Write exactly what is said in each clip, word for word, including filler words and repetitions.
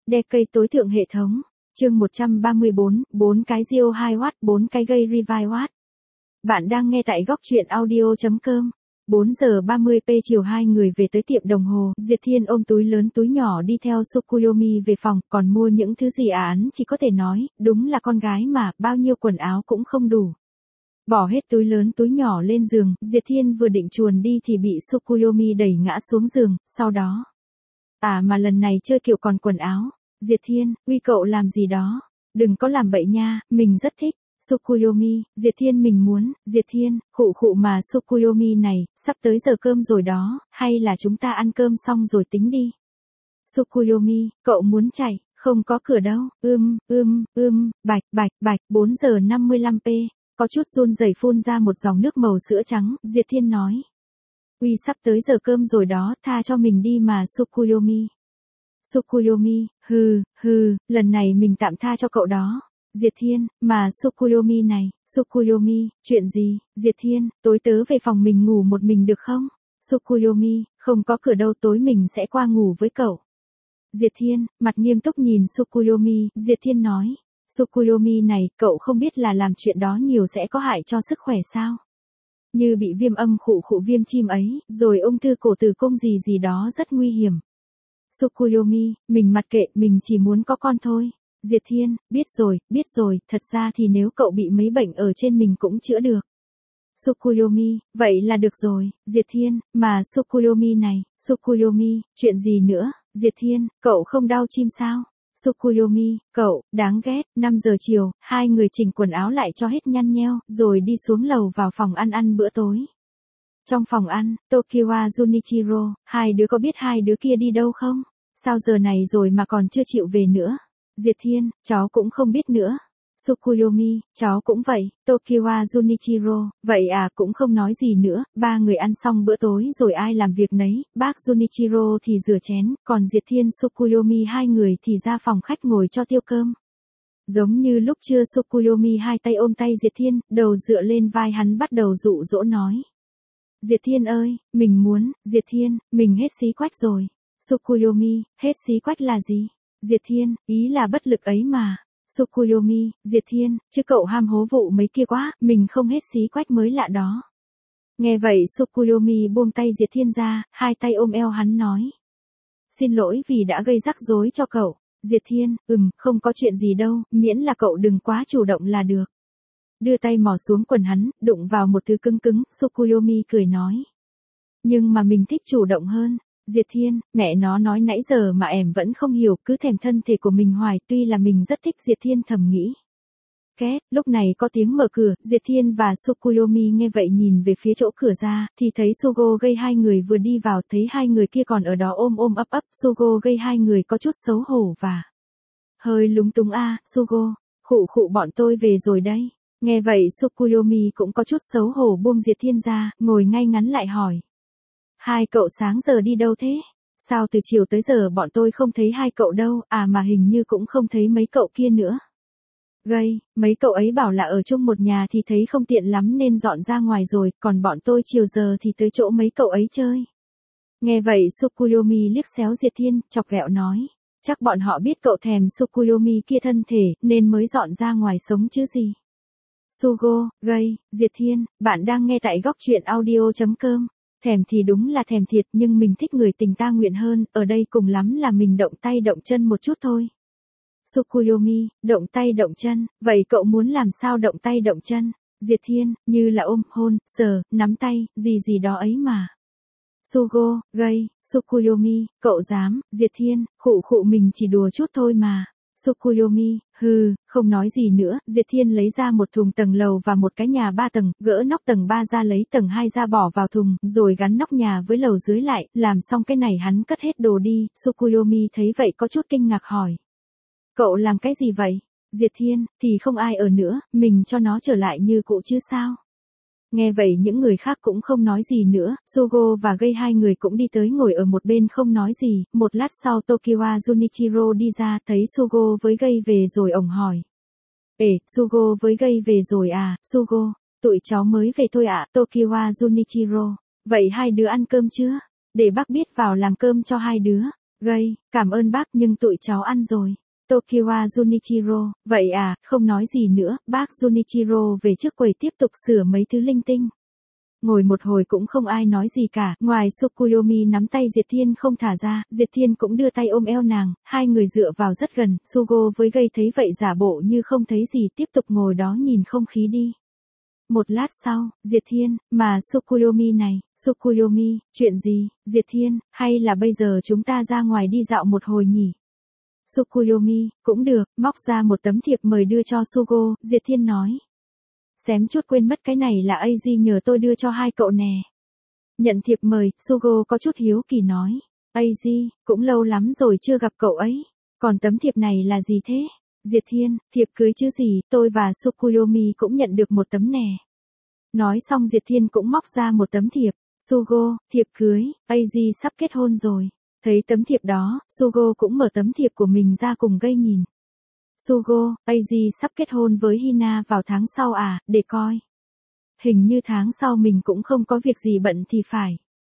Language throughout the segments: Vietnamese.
Đe cây tối thượng hệ thống. Chương một trăm ba mươi bốn, bốn cái Dio hai oát, bốn cái gây revive watt. Bạn đang nghe tại góc truyện audio chấm com. bốn giờ ba mươi p chiều hai người về tới tiệm đồng hồ, Diệt Thiên ôm túi lớn túi nhỏ đi theo Tsukuyomi về phòng, còn mua những thứ gì à án chỉ có thể nói, đúng là con gái mà, bao nhiêu quần áo cũng không đủ. Bỏ hết túi lớn túi nhỏ lên giường, Diệt Thiên vừa định chuồn đi thì bị Tsukuyomi đẩy ngã xuống giường, sau đó. À mà lần này chơi kiểu còn quần áo. Diệt Thiên, uy cậu làm gì đó. Đừng có làm bậy nha, mình rất thích. Tsukuyomi, Diệt Thiên mình muốn, Diệt Thiên, khụ khụ mà Tsukuyomi này, sắp tới giờ cơm rồi đó, hay là chúng ta ăn cơm xong rồi tính đi. Tsukuyomi, cậu muốn chạy, không có cửa đâu, ưm, ưm, ưm, bạch, bạch, bạch, bốn giờ năm mươi lăm p, có chút run rẩy phun ra một dòng nước màu sữa trắng, Diệt Thiên nói. Uy sắp tới giờ cơm rồi đó, tha cho mình đi mà Tsukuyomi. Tsukuyomi, hừ, hừ, lần này mình tạm tha cho cậu đó. Diệt Thiên, mà Tsukuyomi này, Tsukuyomi, chuyện gì, Diệt Thiên, tối tớ về phòng mình ngủ một mình được không? Tsukuyomi, không có cửa đâu, tối mình sẽ qua ngủ với cậu. Diệt Thiên, mặt nghiêm túc nhìn Tsukuyomi, Diệt Thiên nói. Tsukuyomi này, cậu không biết là làm chuyện đó nhiều sẽ có hại cho sức khỏe sao? Như bị viêm âm khụ khụ viêm chim ấy, rồi ung thư cổ tử cung gì gì đó rất nguy hiểm. Tsukuyomi, mình mặc kệ, mình chỉ muốn có con thôi. Diệt Thiên, biết rồi, biết rồi, thật ra thì nếu cậu bị mấy bệnh ở trên mình cũng chữa được. Tsukuyomi, vậy là được rồi, Diệt Thiên, mà Tsukuyomi này, Tsukuyomi, chuyện gì nữa, Diệt Thiên, cậu không đau chim sao? Tsukuyomi, cậu, đáng ghét, năm giờ chiều, hai người chỉnh quần áo lại cho hết nhăn nheo, rồi đi xuống lầu vào phòng ăn ăn bữa tối. Trong phòng ăn, Tokiwa Junichiro, hai đứa có biết hai đứa kia đi đâu không? Sao giờ này rồi mà còn chưa chịu về nữa? Diệt Thiên, cháu cũng không biết nữa. Tsukuyomi, cháu cũng vậy. Tokiwa Junichiro, vậy à, cũng không nói gì nữa. Ba người ăn xong bữa tối rồi ai làm việc nấy, bác Junichiro thì rửa chén, còn Diệt Thiên Tsukuyomi hai người thì ra phòng khách ngồi cho tiêu cơm. Giống như lúc trưa, Tsukuyomi hai tay ôm tay Diệt Thiên, đầu dựa lên vai hắn bắt đầu dụ dỗ nói. Diệt Thiên ơi, mình muốn, Diệt Thiên, mình hết xí quách rồi. Tsukuyomi, hết xí quách là gì? Diệt Thiên, ý là bất lực ấy mà. Tsukuyomi, Diệt Thiên, chứ cậu ham hố vụ mấy kia quá, mình không hết xí quách mới lạ đó. Nghe vậy Tsukuyomi buông tay Diệt Thiên ra, hai tay ôm eo hắn nói. Xin lỗi vì đã gây rắc rối cho cậu. Diệt Thiên, ừm, không có chuyện gì đâu, miễn là cậu đừng quá chủ động là được. Đưa tay mò xuống quần hắn, đụng vào một thứ cứng cứng, Tsukuyomi cười nói. Nhưng mà mình thích chủ động hơn. Diệt Thiên, mẹ nó nói nãy giờ mà em vẫn không hiểu, cứ thèm thân thể của mình hoài, tuy là mình rất thích, Diệt Thiên thầm nghĩ. Két, lúc này có tiếng mở cửa, Diệt Thiên và Tsukuyomi nghe vậy nhìn về phía chỗ cửa ra, thì thấy Sugo gây hai người vừa đi vào, thấy hai người kia còn ở đó ôm ôm ấp ấp, Sugo gây hai người có chút xấu hổ và hơi lúng túng a, à, Sugo, khụ khụ bọn tôi về rồi đây. Nghe vậy Tsukuyomi cũng có chút xấu hổ buông Diệt Thiên ra, ngồi ngay ngắn lại hỏi. Hai cậu sáng giờ đi đâu thế? Sao từ chiều tới giờ bọn tôi không thấy hai cậu đâu, à mà hình như cũng không thấy mấy cậu kia nữa. Gây, mấy cậu ấy bảo là ở chung một nhà thì thấy không tiện lắm nên dọn ra ngoài rồi, còn bọn tôi chiều giờ thì tới chỗ mấy cậu ấy chơi. Nghe vậy Tsukuyomi liếc xéo Diệt Thiên, chọc ghẹo nói. Chắc bọn họ biết cậu thèm Tsukuyomi kia thân thể, nên mới dọn ra ngoài sống chứ gì. Sugo, Gây, Diệt Thiên, bạn đang nghe tại góc truyện audio chấm com. Thèm thì đúng là thèm thiệt, nhưng mình thích người tình ta nguyện hơn, ở đây cùng lắm là mình động tay động chân một chút thôi. Tsukuyomi, động tay động chân, vậy cậu muốn làm sao động tay động chân? Diệt Thiên, như là ôm, hôn, sờ, nắm tay, gì gì đó ấy mà. Sugo, Gây, Tsukuyomi, cậu dám, Diệt Thiên, khụ khụ mình chỉ đùa chút thôi mà. Tsukuyomi, hừ, không nói gì nữa, Diệt Thiên lấy ra một thùng tầng lầu và một cái nhà ba tầng, gỡ nóc tầng ba ra lấy tầng hai ra bỏ vào thùng, rồi gắn nóc nhà với lầu dưới lại, làm xong cái này hắn cất hết đồ đi, Tsukuyomi thấy vậy có chút kinh ngạc hỏi. Cậu làm cái gì vậy? Diệt Thiên, thì không ai ở nữa, mình cho nó trở lại như cũ chứ sao? Nghe vậy những người khác cũng không nói gì nữa, Sugo và Gây hai người cũng đi tới ngồi ở một bên không nói gì, một lát sau Tokiwa Junichiro đi ra thấy Sugo với Gây về rồi ổng hỏi. Ê, Sugo với Gây về rồi à, Sugo, tụi cháu mới về thôi ạ, à, Tokiwa Junichiro, vậy hai đứa ăn cơm chưa? Để bác biết vào làm cơm cho hai đứa. Gây, cảm ơn bác nhưng tụi cháu ăn rồi. Tokiwa Junichiro, vậy à, không nói gì nữa, bác Junichiro về trước quầy tiếp tục sửa mấy thứ linh tinh. Ngồi một hồi cũng không ai nói gì cả, ngoài Tsukuyomi nắm tay Diệt Thiên không thả ra, Diệt Thiên cũng đưa tay ôm eo nàng, hai người dựa vào rất gần, Sugo với Gây thấy vậy giả bộ như không thấy gì tiếp tục ngồi đó nhìn không khí đi. Một lát sau, Diệt Thiên, mà Tsukuyomi này, Tsukuyomi, chuyện gì, Diệt Thiên, hay là bây giờ chúng ta ra ngoài đi dạo một hồi nhỉ? Tsukuyomi, cũng được, móc ra một tấm thiệp mời đưa cho Sugo, Diệt Thiên nói. Xém chút quên mất cái này là Eiji nhờ tôi đưa cho hai cậu nè. Nhận thiệp mời, Sugo có chút hiếu kỳ nói. Eiji, cũng lâu lắm rồi chưa gặp cậu ấy. Còn tấm thiệp này là gì thế? Diệt Thiên, thiệp cưới chứ gì, tôi và Tsukuyomi cũng nhận được một tấm nè. Nói xong Diệt Thiên cũng móc ra một tấm thiệp. Sugo, thiệp cưới, Eiji sắp kết hôn rồi. Thấy tấm thiệp đó, Sugo cũng mở tấm thiệp của mình ra cùng Gây nhìn. Sugo, Eiji sắp kết hôn với Hina vào tháng sau à, để coi. Hình như tháng sau mình cũng không có việc gì bận thì phải.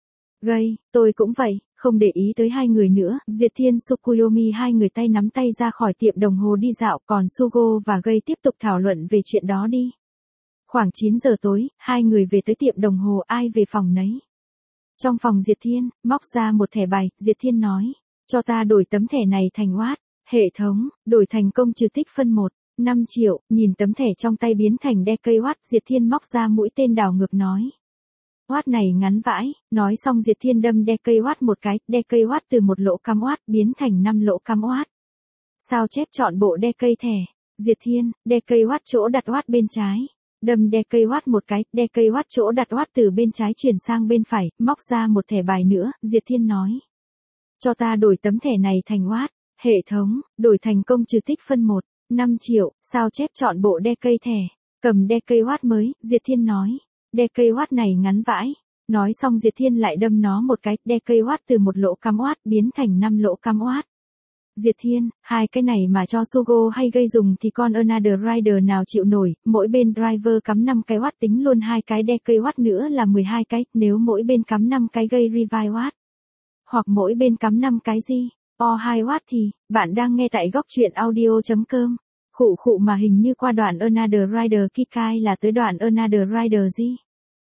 Gây, tôi cũng vậy, không để ý tới hai người nữa, Diệt Thiên Tsukuyomi hai người tay nắm tay ra khỏi tiệm đồng hồ đi dạo, còn Sugo và Gây tiếp tục thảo luận về chuyện đó đi. Khoảng chín giờ tối, hai người về tới tiệm đồng hồ ai về phòng nấy. Trong phòng Diệt Thiên, móc ra một thẻ bài, Diệt Thiên nói, cho ta đổi tấm thẻ này thành watt. Hệ thống, đổi thành công trừ tích phân một, năm triệu, nhìn tấm thẻ trong tay biến thành decawatt, Diệt Thiên móc ra mũi tên đảo ngược nói. Watt này ngắn vãi, nói xong Diệt Thiên đâm decawatt một cái, decawatt từ một lỗ cắm watt biến thành năm lỗ cắm watt. Sao chép chọn bộ decay thẻ, Diệt Thiên, decawatt chỗ đặt watt bên trái. Đâm decawatt một cái, decawatt chỗ đặt watt từ bên trái chuyển sang bên phải, móc ra một thẻ bài nữa, Diệt Thiên nói. Cho ta đổi tấm thẻ này thành watt. Hệ thống, đổi thành công trừ tích phân một, năm triệu, sao chép chọn bộ decay thẻ, cầm decawatt mới, Diệt Thiên nói. Decawatt này ngắn vãi. Nói xong Diệt Thiên lại đâm nó một cái, decawatt từ một lỗ cắm watt biến thành năm lỗ cắm watt. Diệt Thiên, hai cái này mà cho Sugo hay Gây dùng thì con Another Rider nào chịu nổi, mỗi bên driver cắm năm cái watt tính luôn hai cái decawatt nữa là mười hai cái, nếu mỗi bên cắm năm cái Gây revive watt. Hoặc mỗi bên cắm năm cái gì? O hai watt thì, bạn đang nghe tại góc truyện audio.com. Khụ khụ mà hình như qua đoạn Another Rider Kikai là tới đoạn Another Rider gì?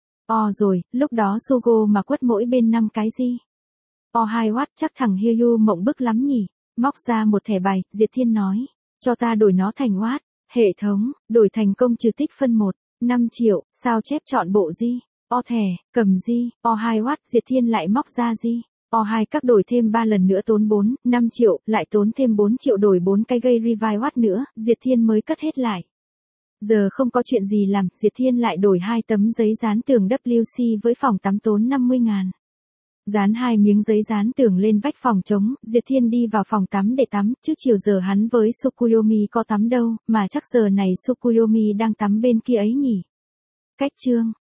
O rồi, lúc đó Sugo mà quất mỗi bên năm cái gì? O hai watt chắc thằng Hyu mộng bức lắm nhỉ? Móc ra một thẻ bài, Diệt Thiên nói. Cho ta đổi nó thành watt. Hệ thống, đổi thành công trừ tích phân một, năm triệu, sao chép chọn bộ gì? O thẻ, cầm gì? O hai watt, Diệt Thiên lại móc ra gì? O hai các đổi thêm ba lần nữa tốn bốn, năm triệu, lại tốn thêm bốn triệu đổi bốn cái Gây revive watt nữa, Diệt Thiên mới cất hết lại. Giờ không có chuyện gì làm, Diệt Thiên lại đổi hai tấm giấy dán tường W C với phòng tắm tốn năm mươi ngàn. Dán hai miếng giấy dán tường lên vách phòng trống, Diệt Thiên đi vào phòng tắm để tắm, trước chiều giờ hắn với Tsukuyomi có tắm đâu, mà chắc giờ này Tsukuyomi đang tắm bên kia ấy nhỉ. Cách chương